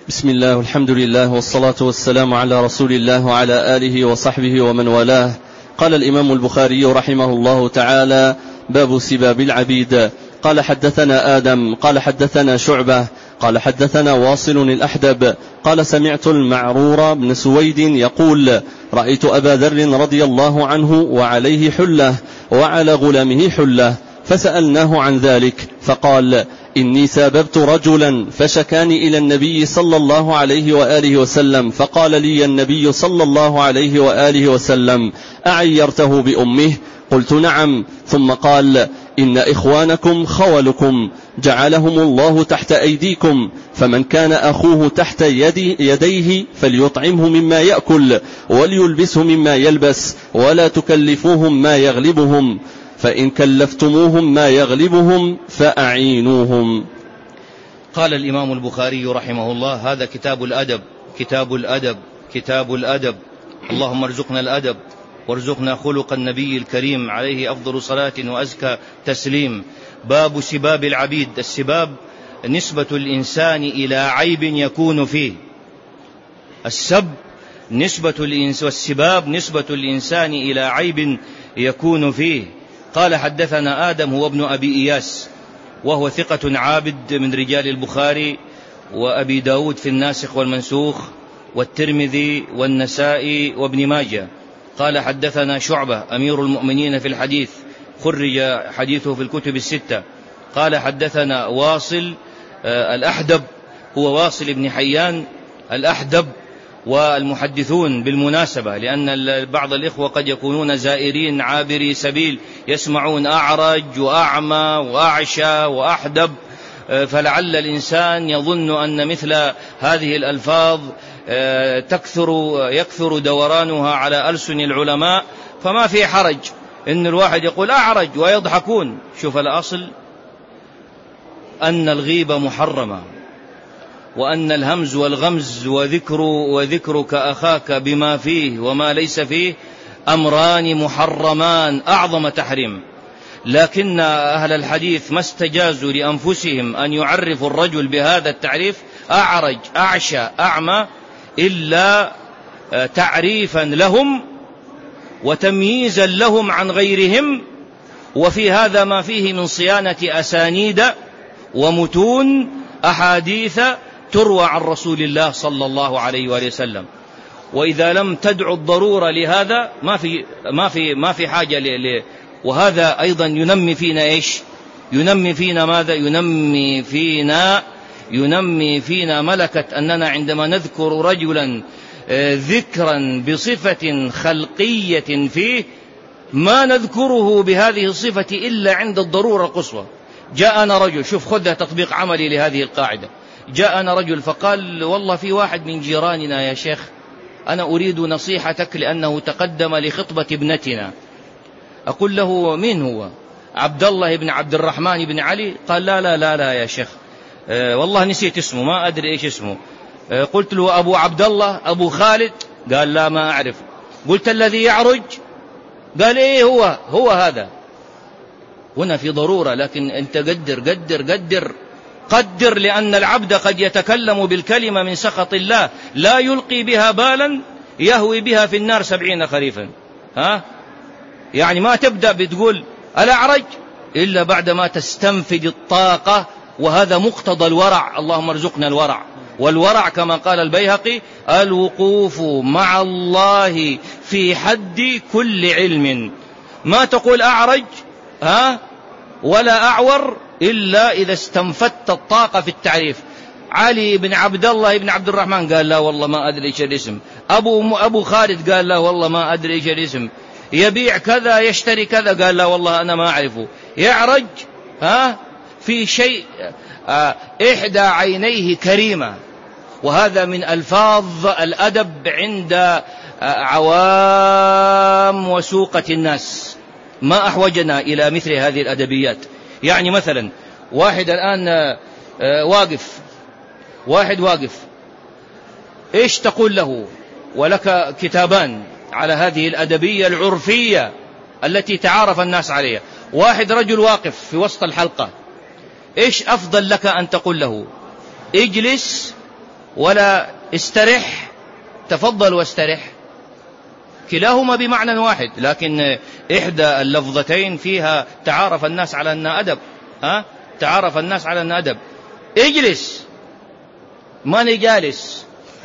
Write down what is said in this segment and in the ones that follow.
بسم الله والحمد لله والصلاة والسلام على رسول الله وعلى آله وصحبه ومن والاه. قال الإمام البخاري رحمه الله تعالى: باب سباب العبيد. قال حدثنا آدم قال حدثنا شعبة قال حدثنا واصل الأحدب قال سمعت المعرور بن سويد يقول: رأيت أبا ذر رضي الله عنه وعليه حلة وعلى غلامه حلة، فسألناه عن ذلك فقال: إني ساببت رجلا فشكاني إلى النبي صلى الله عليه وآله وسلم، فقال لي النبي صلى الله عليه وآله وسلم: أعيرته بأمه؟ قلت: نعم. ثم قال: إن إخوانكم خولكم جعلهم الله تحت أيديكم، فمن كان أخوه تحت يديه فليطعمه مما يأكل وليلبسه مما يلبس، ولا تكلفوهم ما يغلبهم، فإن كلفتموهم ما يغلبهم فأعينوهم. قال الإمام البخاري رحمه الله: هذا كتاب الأدب، كتاب الأدب، كتاب الأدب. اللهم ارزقنا الأدب وارزقنا خلق النبي الكريم عليه أفضل صلاة وأزكى تسليم. باب سباب العبيد. السباب نسبة الإنسان إلى عيب يكون فيه. السب نسبة الإنسان، والسباب نسبة الإنسان إلى عيب يكون فيه. قال حدثنا آدم هو ابن أبي إياس، وهو ثقة عابد من رجال البخاري وأبي داود في الناسخ والمنسوخ والترمذي والنسائي وابن ماجه. قال حدثنا شعبة أمير المؤمنين في الحديث، خرج حديثه في الكتب الستة. قال حدثنا واصل الأحدب، هو واصل بن حيان الأحدب. والمحدثون بالمناسبة، لأن بعض الإخوة قد يكونون زائرين عابري سبيل، يسمعون أعرج وأعمى وأعشى وأحدب، فلعل الإنسان يظن أن مثل هذه الألفاظ يكثر دورانها على ألسن العلماء، فما في حرج إن الواحد يقول أعرج ويضحكون. شوف الأصل أن الغيبة محرمة، وأن الهمز والغمز وذكرك أخاك بما فيه وما ليس فيه أمران محرمان أعظم تحريم. لكن أهل الحديث ما استجازوا لأنفسهم أن يعرفوا الرجل بهذا التعريف: أعرج أعشى أعمى، إلا تعريفا لهم وتمييزا لهم عن غيرهم. وفي هذا ما فيه من صيانة أسانيد ومتون أحاديث تروى عن رسول الله صلى الله عليه وآله وسلم. وإذا لم تدعو الضرورة لهذا ما في حاجة وهذا أيضا ينمي فينا إيش؟ ينمي فينا ماذا؟ ينمي فينا ملكة أننا عندما نذكر رجلا ذكرا بصفة خلقية فيه ما نذكره بهذه الصفة إلا عند الضرورة القصوى. جاءنا رجل، شوف خذها تطبيق عملي لهذه القاعدة. جاءنا رجل فقال: والله في واحد من جيراننا يا شيخ أنا أريد نصيحتك لأنه تقدم لخطبة ابنتنا. أقول له: مين هو؟ عبد الله بن عبد الرحمن بن علي؟ قال: لا يا شيخ، والله نسيت اسمه، ما أدري إيش اسمه. قلت له: أبو عبد الله، أبو خالد؟ قال: لا ما أعرف. قلت: الذي يعرج؟ قال: إيه هو هذا. هنا في ضرورة، لكن أنت قدر لأن العبد قد يتكلم بالكلمة من سخط الله لا يلقي بها بالا يهوي بها في النار 70 خريفا. يعني ما تبدأ بتقول الأعرج إلا بعدما تستنفد الطاقة، وهذا مقتضى الورع. اللهم ارزقنا الورع. والورع كما قال البيهقي: الوقوف مع الله في حد كل علم. ما تقول أعرج ولا أعور إلا إذا استنفدت الطاقة في التعريف. علي بن عبد الله بن عبد الرحمن؟ قال: لا والله ما أدري إيش الاسم. أبو خالد؟ قال: لا والله ما أدري إيش الاسم. يبيع كذا يشتري كذا؟ قال: لا والله أنا ما أعرفه. يعرج في شيء إحدى عينيه كريمة. وهذا من ألفاظ الأدب عند عوام وسوقة الناس. ما أحوجنا إلى مثل هذه الأدبيات. يعني مثلا واحد الآن واقف، إيش تقول له؟ ولك كتابان على هذه الأدبية العرفية التي تعارف الناس عليها. واحد رجل واقف في وسط الحلقة، إيش أفضل لك أن تقول له؟ اجلس ولا استرح تفضل واسترح، كلاهما بمعنى واحد، لكن إحدى اللفظتين فيها تعارف الناس على أن أدب. تعارف الناس على أن أدب. اجلس، ماني جالس.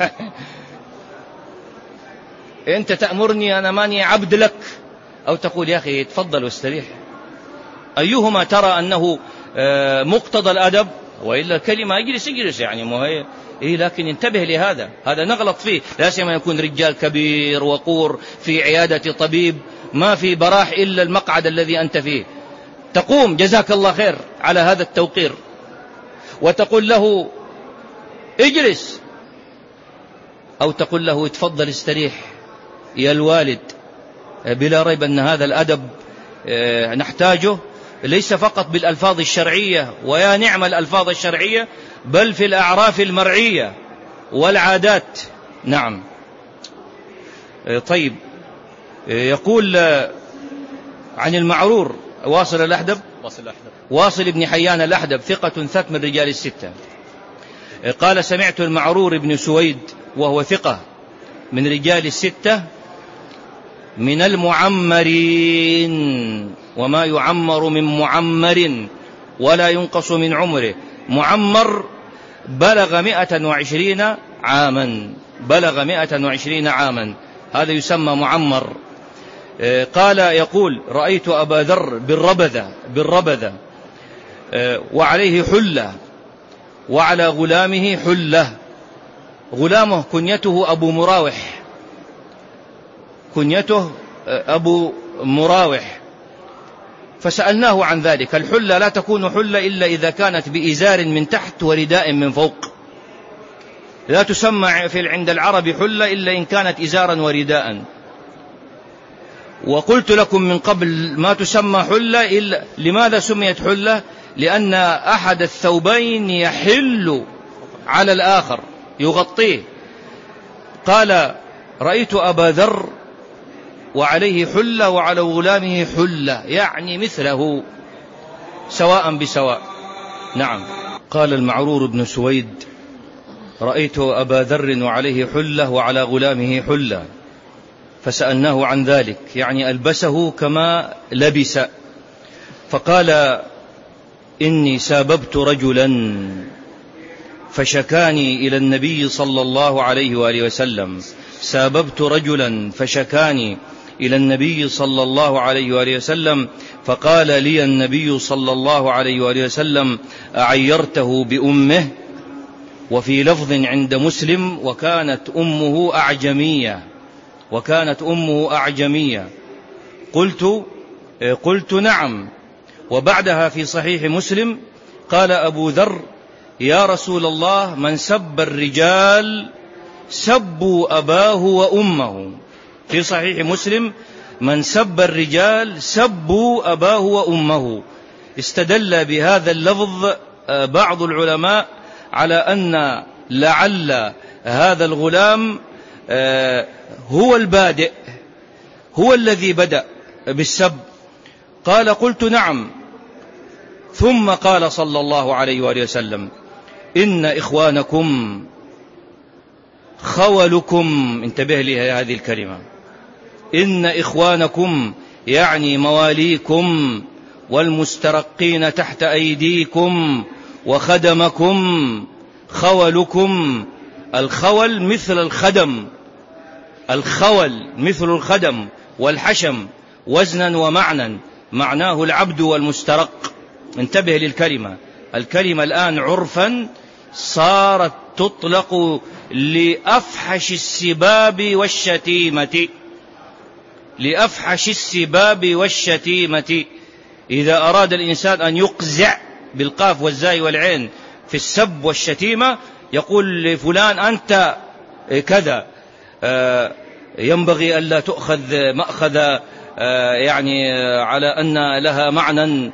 أنت تأمرني أنا ماني عبد لك، أو تقول يا أخي تفضل واستريح. أيهما ترى أنه مقتضى الأدب؟ وإلا الكلمة اجلس يعني مهي. لكن انتبه لهذا، هذا نغلط فيه، لا سيما يكون رجال كبير وقور في عيادة طبيب، ما في براح إلا المقعد الذي أنت فيه، تقوم جزاك الله خير على هذا التوقير وتقول له اجلس، أو تقول له تفضل استريح يا الوالد. بلا ريب أن هذا الأدب نحتاجه ليس فقط بالألفاظ الشرعية، ويا نعم الألفاظ الشرعية، بل في الأعراف المرعية والعادات. نعم. طيب، يقول عن المعرور واصل بن حيان الأحدب ثقة ثبت من رجال الستة، قال سمعت المعرور بن سويد وهو ثقة من رجال الستة من المعمرين، وما يعمر من معمر ولا ينقص من عمره. معمر بلغ 120 عاما، بلغ 120 عاما، هذا يسمى معمر. قال يقول رأيت أبا ذر بالربذة وعليه حلة وعلى غلامه حلة. غلامه كنيته أبو مراوح، كنيته أبو مراوح. فسألناه عن ذلك. الحلة لا تكون حلة إلا إذا كانت بإزار من تحت ورداء من فوق، لا تسمى عند العرب حلة إلا إن كانت إزارا ورداء. وقلت لكم من قبل ما تسمى حلة إلا لماذا سميت حلة؟ لأن أحد الثوبين يحل على الآخر يغطيه. قال رأيت أبا ذر وعليه حلة وعلى غلامه حلة، يعني مثله سواء بسواء. نعم. قال المعرور بن سويد رأيت أبا ذر وعليه حلة وعلى غلامه حلة، فسألناه عن ذلك، يعني ألبسه كما لبس. فقال إني ساببت رجلا فشكاني إلى النبي صلى الله عليه وآله وسلم، ساببت رجلا فشكاني إلى النبي صلى الله عليه وآله وسلم، فقال لي النبي صلى الله عليه وآله وسلم أعيرته بأمه؟ وفي لفظ عند مسلم وكانت أمه أعجمية. قلت نعم. وبعدها في صحيح مسلم قال أبو ذر يا رسول الله من سب الرجال سبوا أباه وأمه. في صحيح مسلم من سب الرجال سبوا أباه وأمه. استدل بهذا اللفظ بعض العلماء على أن لعل هذا الغلام هو البادئ، هو الذي بدأ بالسب. قال قلت نعم. ثم قال صلى الله عليه وآله وسلم إن إخوانكم خولكم، انتبه لهذه الكلمة، إن إخوانكم يعني مواليكم والمسترقين تحت أيديكم وخدمكم خولكم. الخول مثل الخدم، الخول مثل الخدم والحشم وزنا ومعنى، معناه العبد والمسترق. انتبه للكلمة. الكلمة الآن عرفا صارت تطلق لأفحش السباب والشتيمة، لأفحش السباب والشتيمة. إذا أراد الإنسان أن يقزع بالقاف والزاي والعين في السب والشتيمة يقول لفلان أنت كذا، ينبغي ألا تؤخذ مأخذ يعني على أن لها معنى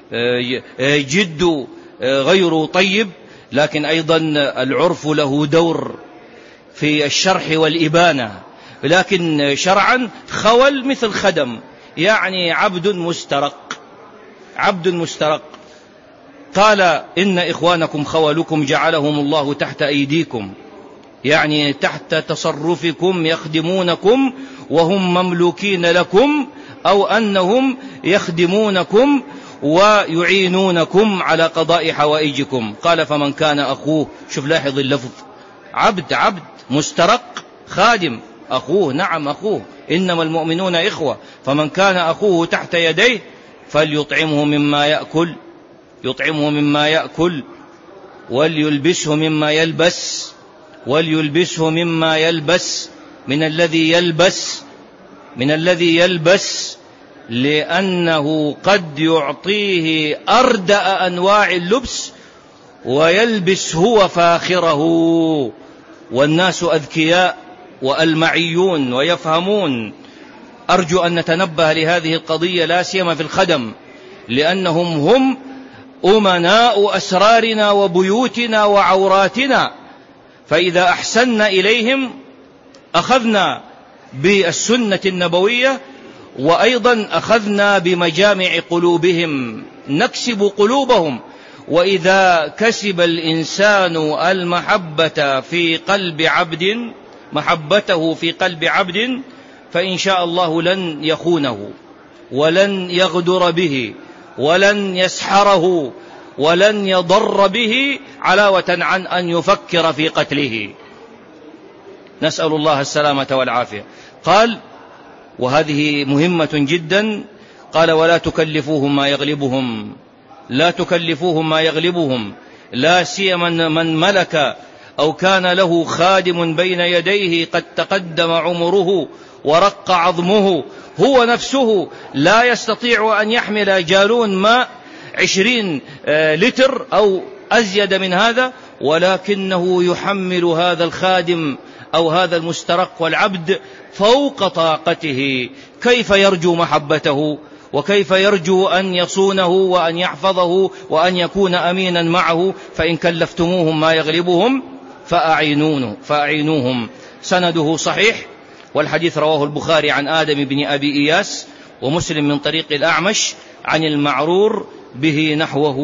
جد غير طيب، لكن أيضا العرف له دور في الشرح والإبانة. لكن شرعا خول مثل خدم، يعني عبد مسترق، عبد مسترق. قال إن إخوانكم خولكم جعلهم الله تحت أيديكم يعني تحت تصرفكم يخدمونكم وهم مملوكين لكم، أو أنهم يخدمونكم ويعينونكم على قضاء حوائجكم. قال فمن كان أخوه، شوف لاحظ اللفظ، عبد مسترق خادم، أخوه نعم أخوه، إنما المؤمنون إخوة، فمن كان أخوه تحت يديه فليطعمه مما يأكل وليلبسه مما يلبس من الذي يلبس لأنه قد يعطيه أردأ أنواع اللبس ويلبس هو فاخره. والناس أذكياء وألمعيون ويفهمون. أرجو أن نتنبه لهذه القضية لا سيما في الخدم، لأنهم هم أمناء أسرارنا وبيوتنا وعوراتنا، فإذا أحسننا إليهم أخذنا بالسنة النبوية، وأيضا أخذنا بمجامع قلوبهم، نكسب قلوبهم. وإذا كسب الإنسان المحبة في قلب عبد فإن شاء الله لن يخونه ولن يغدر به ولن يسحره ولن يضر به علاوة عن أن يفكر في قتله. نسأل الله السلامة والعافية. قال وهذه مهمة جدا، قال ولا تكلفوهم ما يغلبهم، لا سيما من ملك أو كان له خادم بين يديه قد تقدم عمره ورق عظمه، هو نفسه لا يستطيع أن يحمل جالون ماء 20 لتر أو أزيد من هذا، ولكنه يحمل هذا الخادم أو هذا المسترق والعبد فوق طاقته. كيف يرجو محبته، وكيف يرجو أن يصونه وأن يحفظه وأن يكون أمينا معه؟ فإن كلفتموهم ما يغلبهم فأعينوهم. سنده صحيح، والحديث رواه البخاري عن آدم بن أبي إياس، ومسلم من طريق الأعمش عن المعرور به نحوه.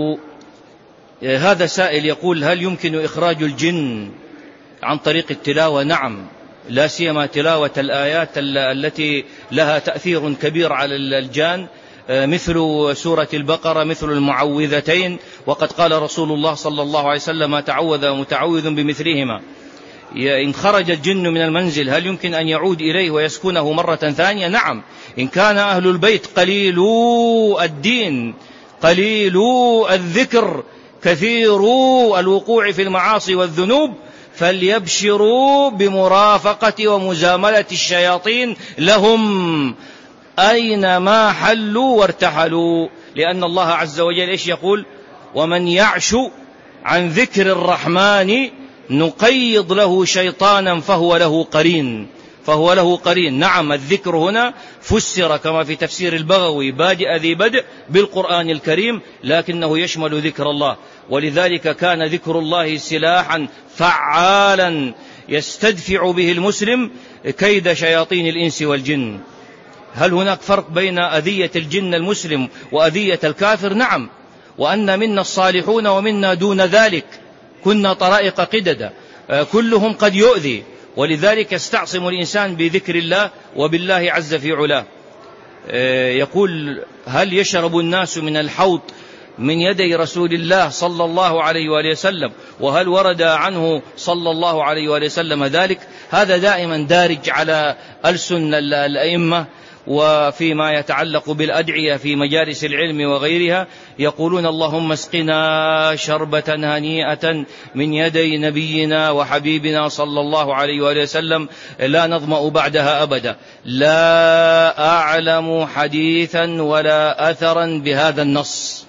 هذا سائل يقول هل يمكن إخراج الجن عن طريق التلاوة؟ نعم، لا سيما تلاوة الآيات التي لها تأثير كبير على الجان، مثل سورة البقرة، مثل المعوذتين. وقد قال رسول الله صلى الله عليه وسلم ما تعوذ متعوذ بمثلهما. إن خرج الجن من المنزل هل يمكن أن يعود إليه ويسكنه مرة ثانية؟ نعم، إن كان أهل البيت قليلو الدين قليلو الذكر كثيرو الوقوع في المعاصي والذنوب فليبشروا بمرافقة ومزاملة الشياطين لهم أينما حلوا وارتحلوا، لأن الله عز وجل إيش يقول؟ ومن يعش عن ذكر الرحمن نقيض له شيطانا فهو له قرين. نعم، الذكر هنا فسر كما في تفسير البغوي بادئ ذي بدء بالقرآن الكريم، لكنه يشمل ذكر الله، ولذلك كان ذكر الله سلاحا فعالا يستدفع به المسلم كيد شياطين الإنس والجن. هل هناك فرق بين أذية الجن المسلم وأذية الكافر؟ نعم، وأن منا الصالحون ومنا دون ذلك، كنا طرائق قددا، كلهم قد يؤذي، ولذلك يستعصم الإنسان بذكر الله وبالله عز في علاه. يقول هل يشرب الناس من الحوض من يدي رسول الله صلى الله عليه وآله وسلم، وهل ورد عنه صلى الله عليه وآله وسلم ذلك؟ هذا دائما دارج على ألسن الأئمة، وفيما يتعلق بالأدعية في مجالس العلم وغيرها يقولون اللهم اسقنا شربة هنيئة من يدي نبينا وحبيبنا صلى الله عليه وآله وسلم لا نظمأ بعدها أبدا. لا أعلم حديثا ولا أثرا بهذا النص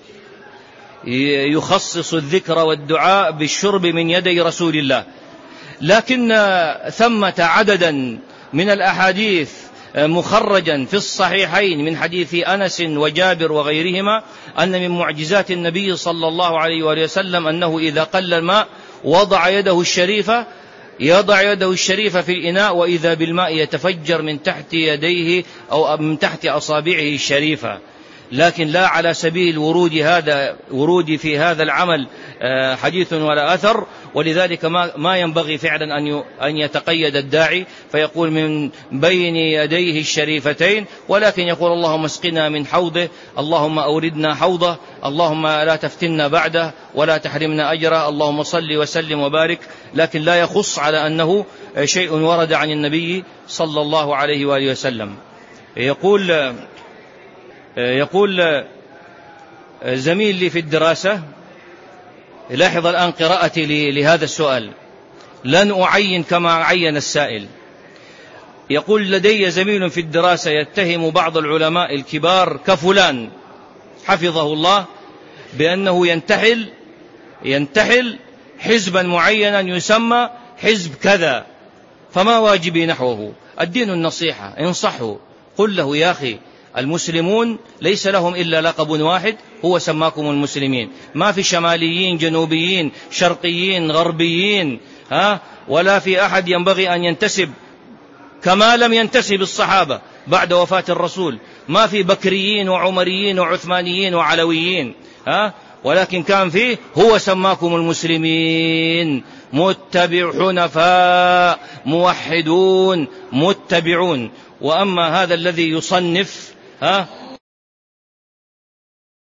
يخصص الذكر والدعاء بالشرب من يدي رسول الله، لكن ثمة عددا من الأحاديث مخرجا في الصحيحين من حديث أنس وجابر وغيرهما أن من معجزات النبي صلى الله عليه وآله وسلم أنه إذا قل الماء يضع يده الشريفة في الإناء، وإذا بالماء يتفجر من تحت يديه أو من تحت أصابعه الشريفة. لكن لا على سبيل ورود في هذا العمل حديث ولا أثر، ولذلك ما ينبغي فعلا أن يتقيد الداعي فيقول من بين يديه الشريفتين، ولكن يقول اللهم اسقنا من حوضه، اللهم أوردنا حوضه، اللهم لا تفتنا بعده ولا تحرمنا أجره، اللهم صل وسلم وبارك، لكن لا يخص على أنه شيء ورد عن النبي صلى الله عليه وآله وسلم. يقول زميل لي في الدراسة، لاحظ الآن قراءتي لهذا السؤال، لن أعين كما عين السائل. يقول لدي زميل في الدراسة يتهم بعض العلماء الكبار كفلان حفظه الله بأنه ينتحل حزبا معينا يسمى حزب كذا، فما واجبي نحوه؟ الدين النصيحة، انصحه، قل له يا أخي المسلمون ليس لهم إلا لقب واحد هو سماكم المسلمين، ما في شماليين جنوبيين شرقيين غربيين، ولا في أحد ينبغي أن ينتسب كما لم ينتسب الصحابة بعد وفاة الرسول، ما في بكريين وعمريين وعثمانيين وعلويين، ولكن كان فيه هو سماكم المسلمين، متبع حنفاء موحدون متبعون. وأما هذا الذي يصنف